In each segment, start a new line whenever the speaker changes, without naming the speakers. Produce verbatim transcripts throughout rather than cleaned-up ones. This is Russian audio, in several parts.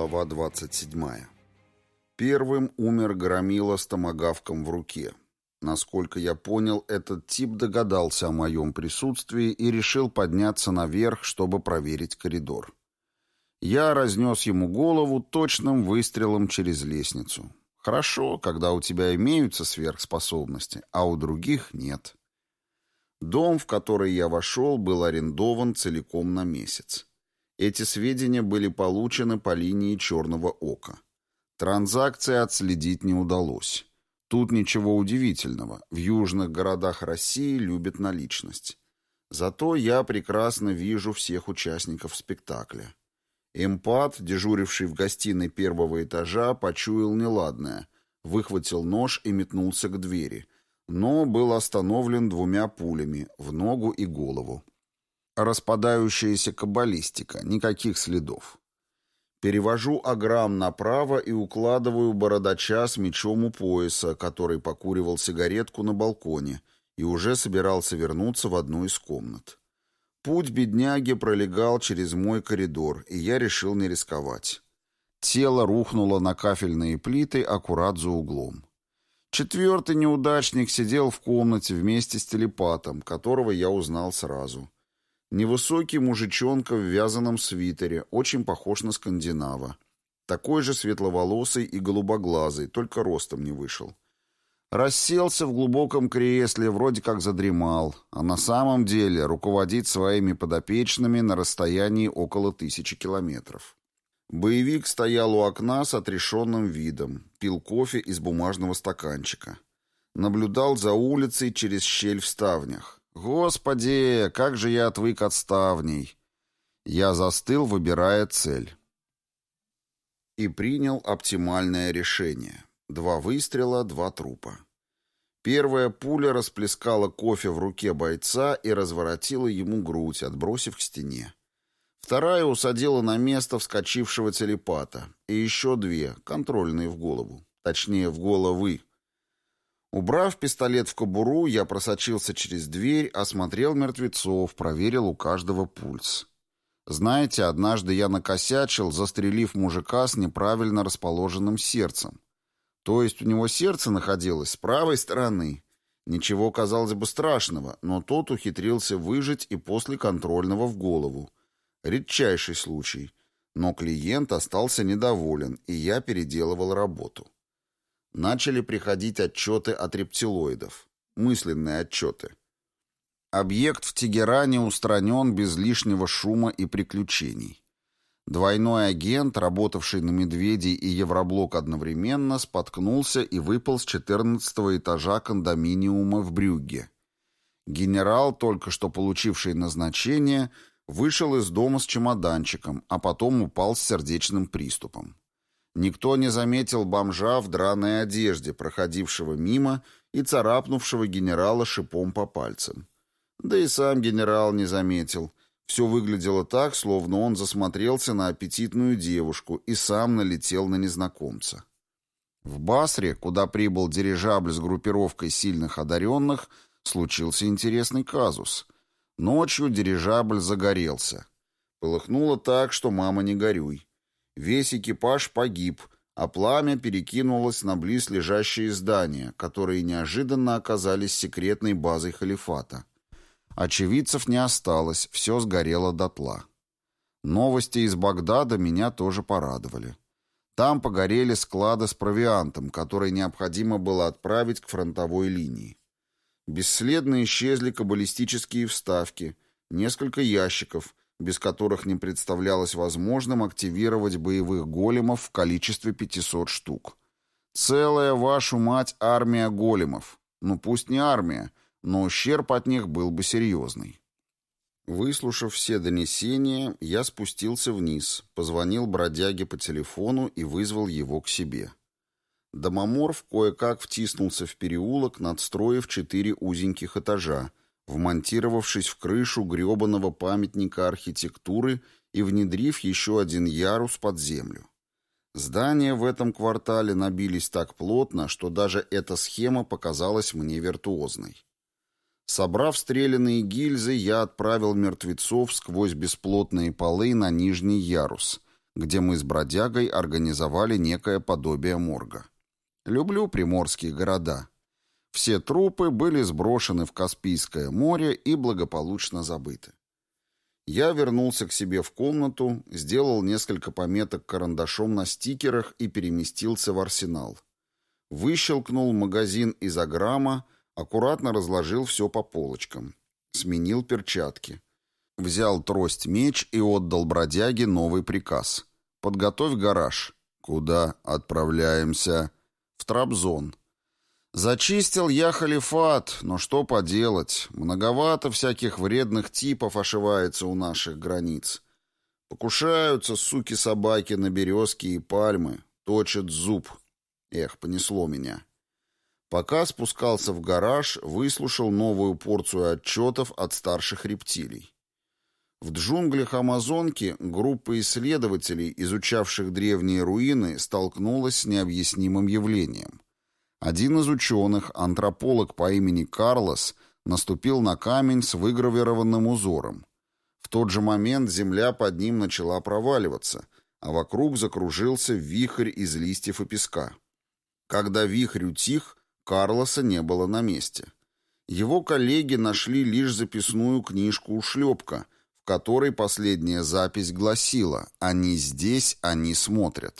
Глава двадцать седьмая. Первым умер Громила с томагавком в руке. Насколько я понял, этот тип догадался о моем присутствии и решил подняться наверх, чтобы проверить коридор. Я разнес ему голову точным выстрелом через лестницу. Хорошо, когда у тебя имеются сверхспособности, а у других нет. Дом, в который я вошел, был арендован целиком на месяц. Эти сведения были получены по линии Черного Ока. Транзакции отследить не удалось. Тут ничего удивительного. В южных городах России любят наличность. Зато я прекрасно вижу всех участников спектакля. Эмпат, дежуривший в гостиной первого этажа, почуял неладное, выхватил нож и метнулся к двери, но был остановлен двумя пулями в ногу и голову. Распадающаяся каббалистика, никаких следов. Перевожу аграм направо и укладываю бородача с мечом у пояса, который покуривал сигаретку на балконе и уже собирался вернуться в одну из комнат. Путь бедняги пролегал через мой коридор, и я решил не рисковать. Тело рухнуло на кафельные плиты аккурат за углом. Четвертый неудачник сидел в комнате вместе с телепатом, которого я узнал сразу. Невысокий мужичонка в вязаном свитере, очень похож на скандинава. Такой же светловолосый и голубоглазый, только ростом не вышел. Расселся в глубоком кресле, вроде как задремал, а на самом деле руководит своими подопечными на расстоянии около тысячи километров. Боевик стоял у окна с отрешенным видом, пил кофе из бумажного стаканчика. Наблюдал за улицей через щель в ставнях. Господи, как же я отвык от ставней. Я застыл, выбирая цель. И принял оптимальное решение. Два выстрела, два трупа. Первая пуля расплескала кофе в руке бойца и разворотила ему грудь, отбросив к стене. Вторая усадила на место вскочившего телепата. И еще две, контрольные в голову. Точнее, в головы. Убрав пистолет в кобуру, я просочился через дверь, осмотрел мертвецов, проверил у каждого пульс. Знаете, однажды я накосячил, застрелив мужика с неправильно расположенным сердцем. То есть у него сердце находилось с правой стороны. Ничего, казалось бы, страшного, но тот ухитрился выжить и после контрольного в голову. Редчайший случай. Но клиент остался недоволен, и я переделывал работу. Начали приходить отчеты от рептилоидов. Мысленные отчеты. Объект в Тегеране устранен без лишнего шума и приключений. Двойной агент, работавший на «Медведей» и «Евроблок» одновременно, споткнулся и выпал с четырнадцатого этажа кондоминиума в Брюгге. Генерал, только что получивший назначение, вышел из дома с чемоданчиком, а потом упал с сердечным приступом. Никто не заметил бомжа в драной одежде, проходившего мимо и царапнувшего генерала шипом по пальцам. Да и сам генерал не заметил. Все выглядело так, словно он засмотрелся на аппетитную девушку и сам налетел на незнакомца. В Басре, куда прибыл дирижабль с группировкой сильных одаренных, случился интересный казус. Ночью дирижабль загорелся. Полыхнуло так, что мама не горюй. Весь экипаж погиб, а пламя перекинулось на близлежащие здания, которые неожиданно оказались секретной базой халифата. Очевидцев не осталось, все сгорело дотла. Новости из Багдада меня тоже порадовали. Там погорели склады с провиантом, который необходимо было отправить к фронтовой линии. Бесследно исчезли каббалистические вставки, несколько ящиков, без которых не представлялось возможным активировать боевых големов в количестве пятисот штук. Целая, вашу мать, армия големов. Ну пусть не армия, но ущерб от них был бы серьезный. Выслушав все донесения, я спустился вниз, позвонил бродяге по телефону и вызвал его к себе. Домоморф кое-как втиснулся в переулок, надстроив четыре узеньких этажа, вмонтировавшись в крышу гребаного памятника архитектуры и внедрив еще один ярус под землю. Здания в этом квартале набились так плотно, что даже эта схема показалась мне виртуозной. Собрав стрелянные гильзы, я отправил мертвецов сквозь бесплотные полы на нижний ярус, где мы с бродягой организовали некое подобие морга. Люблю приморские города. Все трупы были сброшены в Каспийское море и благополучно забыты. Я вернулся к себе в комнату, сделал несколько пометок карандашом на стикерах и переместился в арсенал. Выщелкнул магазин изограмма, аккуратно разложил все по полочкам. Сменил перчатки. Взял трость-меч и отдал бродяге новый приказ. «Подготовь гараж». «Куда отправляемся?» «В Трабзон». Зачистил я халифат, но что поделать, многовато всяких вредных типов ошивается у наших границ. Покушаются суки-собаки на березки и пальмы, точат зуб. Эх, понесло меня. Пока спускался в гараж, выслушал новую порцию отчетов от старших рептилий. В джунглях Амазонки группа исследователей, изучавших древние руины, столкнулась с необъяснимым явлением. Один из ученых, антрополог по имени Карлос, наступил на камень с выгравированным узором. В тот же момент земля под ним начала проваливаться, а вокруг закружился вихрь из листьев и песка. Когда вихрь утих, Карлоса не было на месте. Его коллеги нашли лишь записную книжку-ушлепка, в которой последняя запись гласила «Они здесь, они смотрят».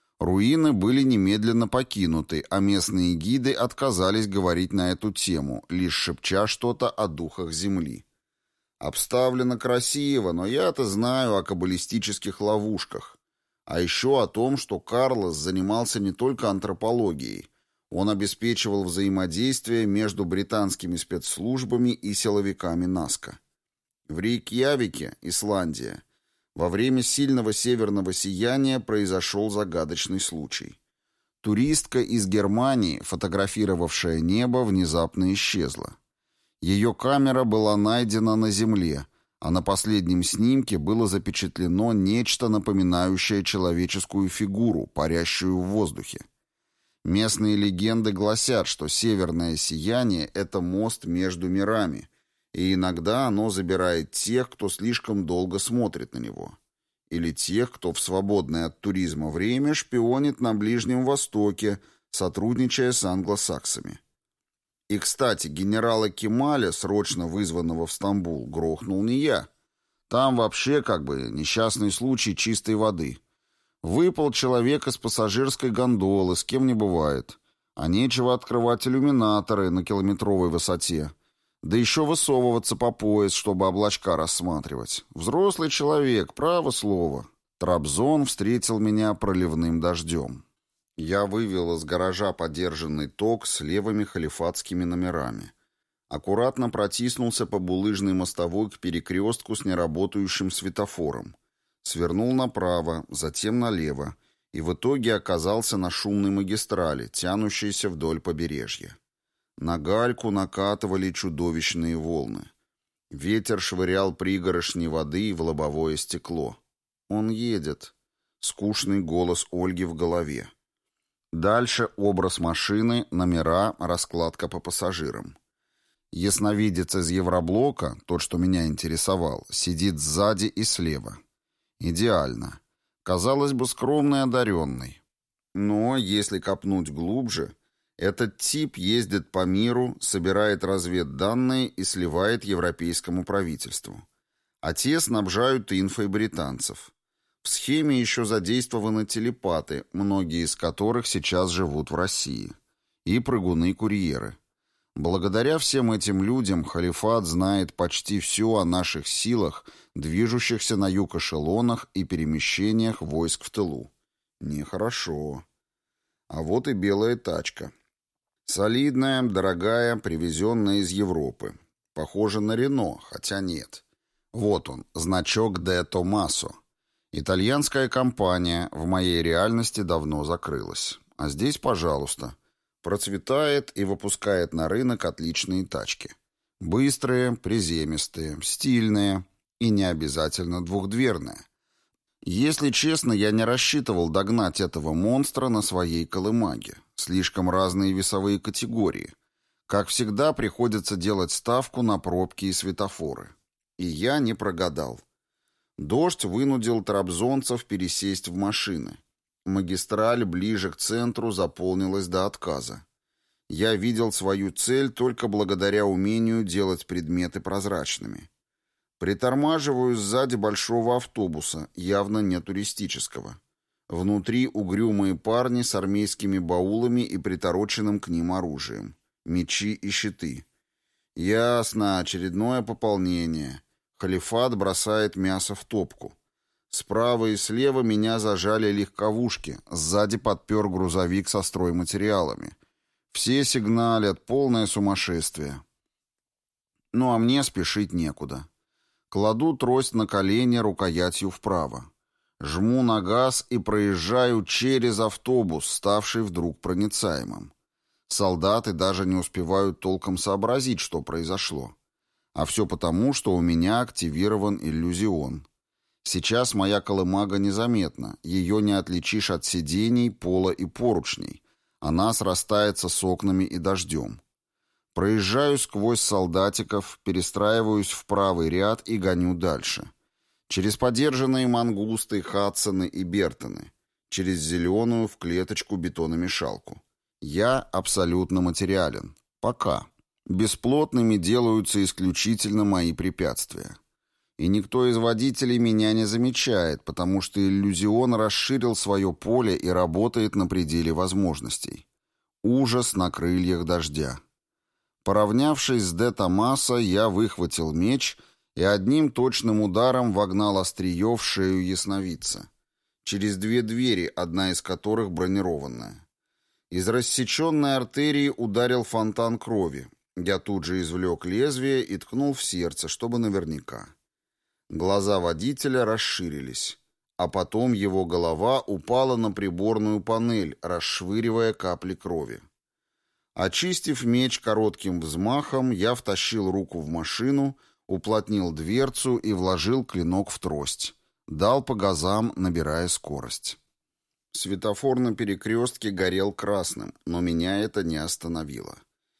Руины были немедленно покинуты, а местные гиды отказались говорить на эту тему, лишь шепча что-то о духах земли. Обставлено красиво, но я-то знаю о каббалистических ловушках. А еще о том, что Карлос занимался не только антропологией. Он обеспечивал взаимодействие между британскими спецслужбами и силовиками Наска. В Рейкьявике, Исландия, во время сильного северного сияния произошел загадочный случай. Туристка из Германии, фотографировавшая небо, внезапно исчезла. Ее камера была найдена на земле, а на последнем снимке было запечатлено нечто, напоминающее человеческую фигуру, парящую в воздухе. Местные легенды гласят, что северное сияние — это мост между мирами, и иногда оно забирает тех, кто слишком долго смотрит на него. Или тех, кто в свободное от туризма время шпионит на Ближнем Востоке, сотрудничая с англосаксами. И, кстати, генерала Кемаля, срочно вызванного в Стамбул, грохнул не я. Там вообще как бы несчастный случай чистой воды. Выпал человек из пассажирской гондолы, с кем не бывает. А нечего открывать иллюминаторы на километровой высоте. Да еще высовываться по пояс, чтобы облачка рассматривать. Взрослый человек, право слово. Трабзон встретил меня проливным дождем. Я вывел из гаража подержанный ток с левыми халифатскими номерами. Аккуратно протиснулся по булыжной мостовой к перекрестку с неработающим светофором. Свернул направо, затем налево, и в итоге оказался на шумной магистрали, тянущейся вдоль побережья. На гальку накатывали чудовищные волны. Ветер швырял пригорошни воды в лобовое стекло. «Он едет». Скучный голос Ольги в голове. Дальше образ машины, номера, раскладка по пассажирам. Ясновидец из Евроблока, тот, что меня интересовал, сидит сзади и слева. Идеально. Казалось бы, скромный одаренный. Но, если копнуть глубже, этот тип ездит по миру, собирает разведданные и сливает европейскому правительству. А те снабжают инфой британцев. В схеме еще задействованы телепаты, многие из которых сейчас живут в России. И прыгуны-курьеры. Благодаря всем этим людям халифат знает почти все о наших силах, движущихся на юг эшелонах и перемещениях войск в тылу. Нехорошо. А вот и белая тачка. Солидная, дорогая, привезенная из Европы. Похоже на Рено, хотя нет. Вот он, значок Де Томасо. Итальянская компания в моей реальности давно закрылась. А здесь, пожалуйста, процветает и выпускает на рынок отличные тачки. Быстрые, приземистые, стильные и не обязательно двухдверные. Если честно, я не рассчитывал догнать этого монстра на своей колымаге. Слишком разные весовые категории. Как всегда, приходится делать ставку на пробки и светофоры. И я не прогадал. Дождь вынудил трабзонцев пересесть в машины. Магистраль ближе к центру заполнилась до отказа. Я видел свою цель только благодаря умению делать предметы прозрачными. Притормаживаю сзади большого автобуса, явно не туристического. Внутри угрюмые парни с армейскими баулами и притороченным к ним оружием. Мечи и щиты. Ясно, очередное пополнение. Халифат бросает мясо в топку. Справа и слева меня зажали легковушки, сзади подпер грузовик со стройматериалами. Все сигналят, полное сумасшествие. Ну а мне спешить некуда. Кладу трость на колени рукоятью вправо. Жму на газ и проезжаю через автобус, ставший вдруг проницаемым. Солдаты даже не успевают толком сообразить, что произошло. А все потому, что у меня активирован иллюзион. Сейчас моя колымага незаметна, ее не отличишь от сидений, пола и поручней. Она срастается с окнами и дождем. Проезжаю сквозь солдатиков, перестраиваюсь в правый ряд и гоню дальше. Через подержанные мангусты, хадсоны и бертоны. Через зеленую в клеточку бетономешалку. Я абсолютно материален. Пока. Бесплотными делаются исключительно мои препятствия. И никто из водителей меня не замечает, потому что иллюзион расширил свое поле и работает на пределе возможностей. Ужас на крыльях дождя. Поравнявшись с Де Томасо, я выхватил меч и одним точным ударом вогнал острие в шею ясновидца. Через две двери, одна из которых бронированная. Из рассеченной артерии ударил фонтан крови. Я тут же извлек лезвие и ткнул в сердце, чтобы наверняка. Глаза водителя расширились, а потом его голова упала на приборную панель, расшвыривая капли крови. Очистив меч коротким взмахом, я втащил руку в машину, уплотнил дверцу и вложил клинок в трость. Дал по газам, набирая скорость. Светофор на перекрестке горел красным, но меня это не остановило.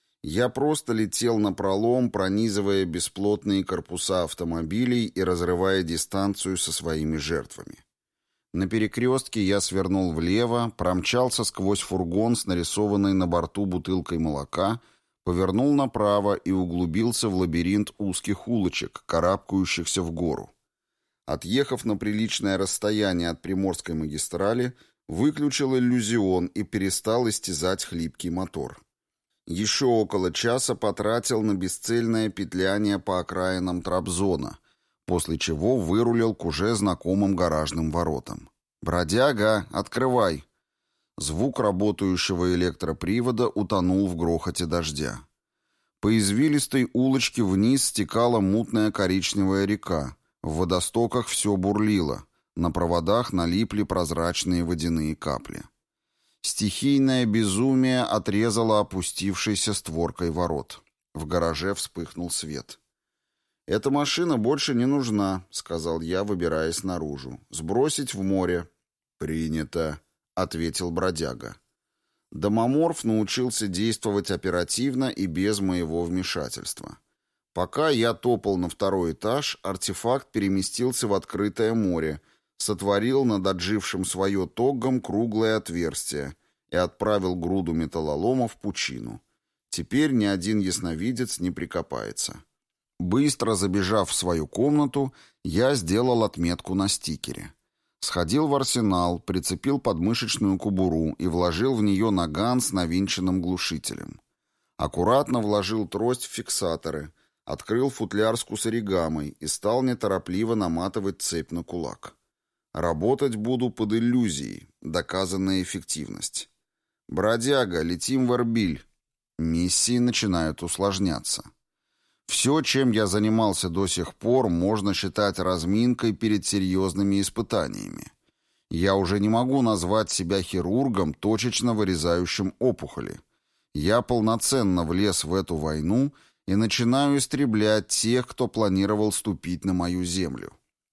Я просто летел напролом, пронизывая бесплотные корпуса автомобилей и разрывая дистанцию со своими жертвами. На перекрестке я свернул влево, промчался сквозь фургон с нарисованной на борту бутылкой молока, повернул направо и углубился в лабиринт узких улочек, карабкающихся в гору. Отъехав на приличное расстояние от Приморской магистрали, выключил иллюзион и перестал истязать хлипкий мотор. Еще около часа потратил на бесцельное петляние по окраинам Трабзона, после чего вырулил к уже знакомым гаражным воротам. «Бродяга, открывай!» Звук работающего электропривода утонул в грохоте дождя. По извилистой улочке вниз стекала мутная коричневая река. В водостоках все бурлило. На проводах налипли прозрачные водяные капли. Стихийное безумие отрезало опустившейся створкой ворот. В гараже вспыхнул свет. «Эта машина больше не нужна», — сказал я, выбираясь наружу. «Сбросить в море». «Принято», — ответил бродяга. Домоморф научился действовать оперативно и без моего вмешательства. Пока я топал на второй этаж, артефакт переместился в открытое море, сотворил над отжившим свое тоггом круглое отверстие и отправил груду металлолома в пучину. Теперь ни один ясновидец не прикопается. Быстро забежав в свою комнату, я сделал отметку на стикере. Сходил в арсенал, прицепил подмышечную кобуру и вложил в нее наган с навинченным глушителем. Аккуратно вложил трость в фиксаторы, открыл футляр с кусаригамой и стал неторопливо наматывать цепь на кулак. Работать буду под иллюзией, доказанная эффективность. «Бродяга, летим в Эрбиль». Миссии начинают усложняться. Все, чем я занимался до сих пор, можно считать разминкой перед серьезными испытаниями. Я уже не могу назвать себя хирургом, точечно вырезающим опухоли. Я полноценно влез в эту войну и начинаю истреблять тех, кто планировал ступить на мою землю.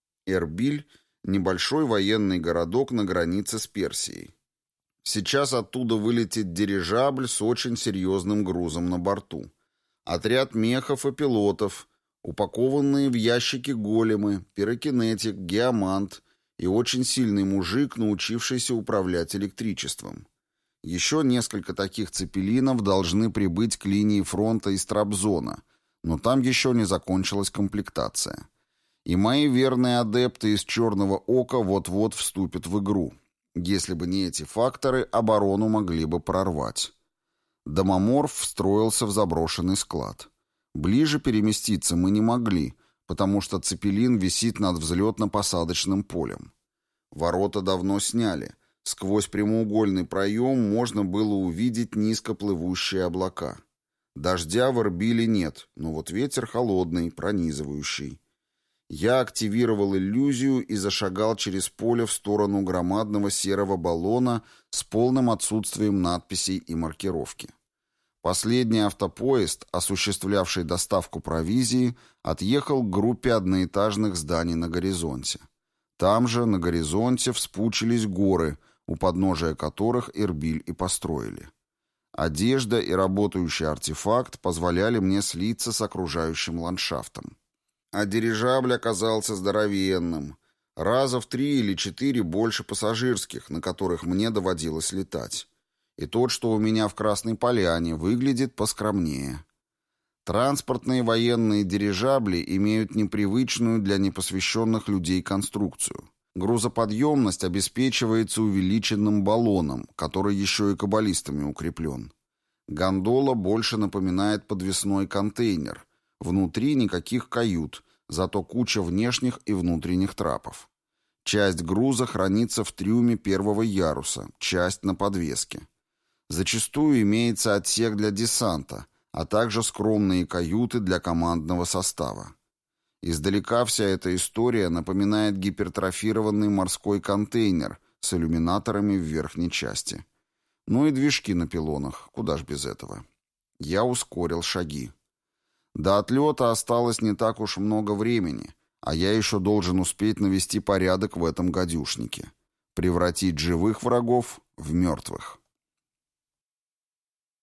Эрбиль — небольшой военный городок на границе с Персией. Сейчас оттуда вылетит дирижабль с очень серьезным грузом на борту. Отряд мехов и пилотов, Упакованные в ящики големы, пирокинетик, геомант и очень сильный мужик, научившийся управлять электричеством. Еще несколько таких цепелинов должны прибыть к линии фронта из Трабзона, но там еще не закончилась комплектация. И мои верные адепты из Черного Ока вот-вот вступят в игру. Если бы не эти факторы, оборону могли бы прорвать. Домоморф встроился в заброшенный склад. Ближе переместиться мы не могли, потому что цепелин висит над взлетно-посадочным полем. Ворота давно сняли. Сквозь прямоугольный проем можно было увидеть низкоплывущие облака. Дождя в Эрбиле нет, но вот ветер холодный, пронизывающий. Я активировал иллюзию и зашагал через поле в сторону громадного серого баллона с полным отсутствием надписей и маркировки. Последний автопоезд, осуществлявший доставку провизии, отъехал к группе одноэтажных зданий на горизонте. Там же, на горизонте, вспучились горы, у подножия которых Эрбиль и построили. Одежда и работающий артефакт позволяли мне слиться с окружающим ландшафтом. А дирижабль оказался здоровенным. Раза в три или четыре больше пассажирских, на которых мне доводилось летать. И тот, что у меня в Красной Поляне, выглядит поскромнее. Транспортные военные дирижабли имеют непривычную для непосвященных людей конструкцию. Грузоподъемность обеспечивается увеличенным баллоном, который еще и каббалистами укреплен. Гондола больше напоминает подвесной контейнер. Внутри никаких кают, зато куча внешних и внутренних трапов. Часть груза хранится в трюме первого яруса, часть на подвеске. Зачастую имеется отсек для десанта, а также скромные каюты для командного состава. Издалека вся эта история напоминает гипертрофированный морской контейнер с иллюминаторами в верхней части. Ну и движки на пилонах, куда ж без этого. Я ускорил шаги. До отлета осталось не так уж много времени, а я еще должен успеть навести порядок в этом гадюшнике. Превратить живых врагов в мертвых.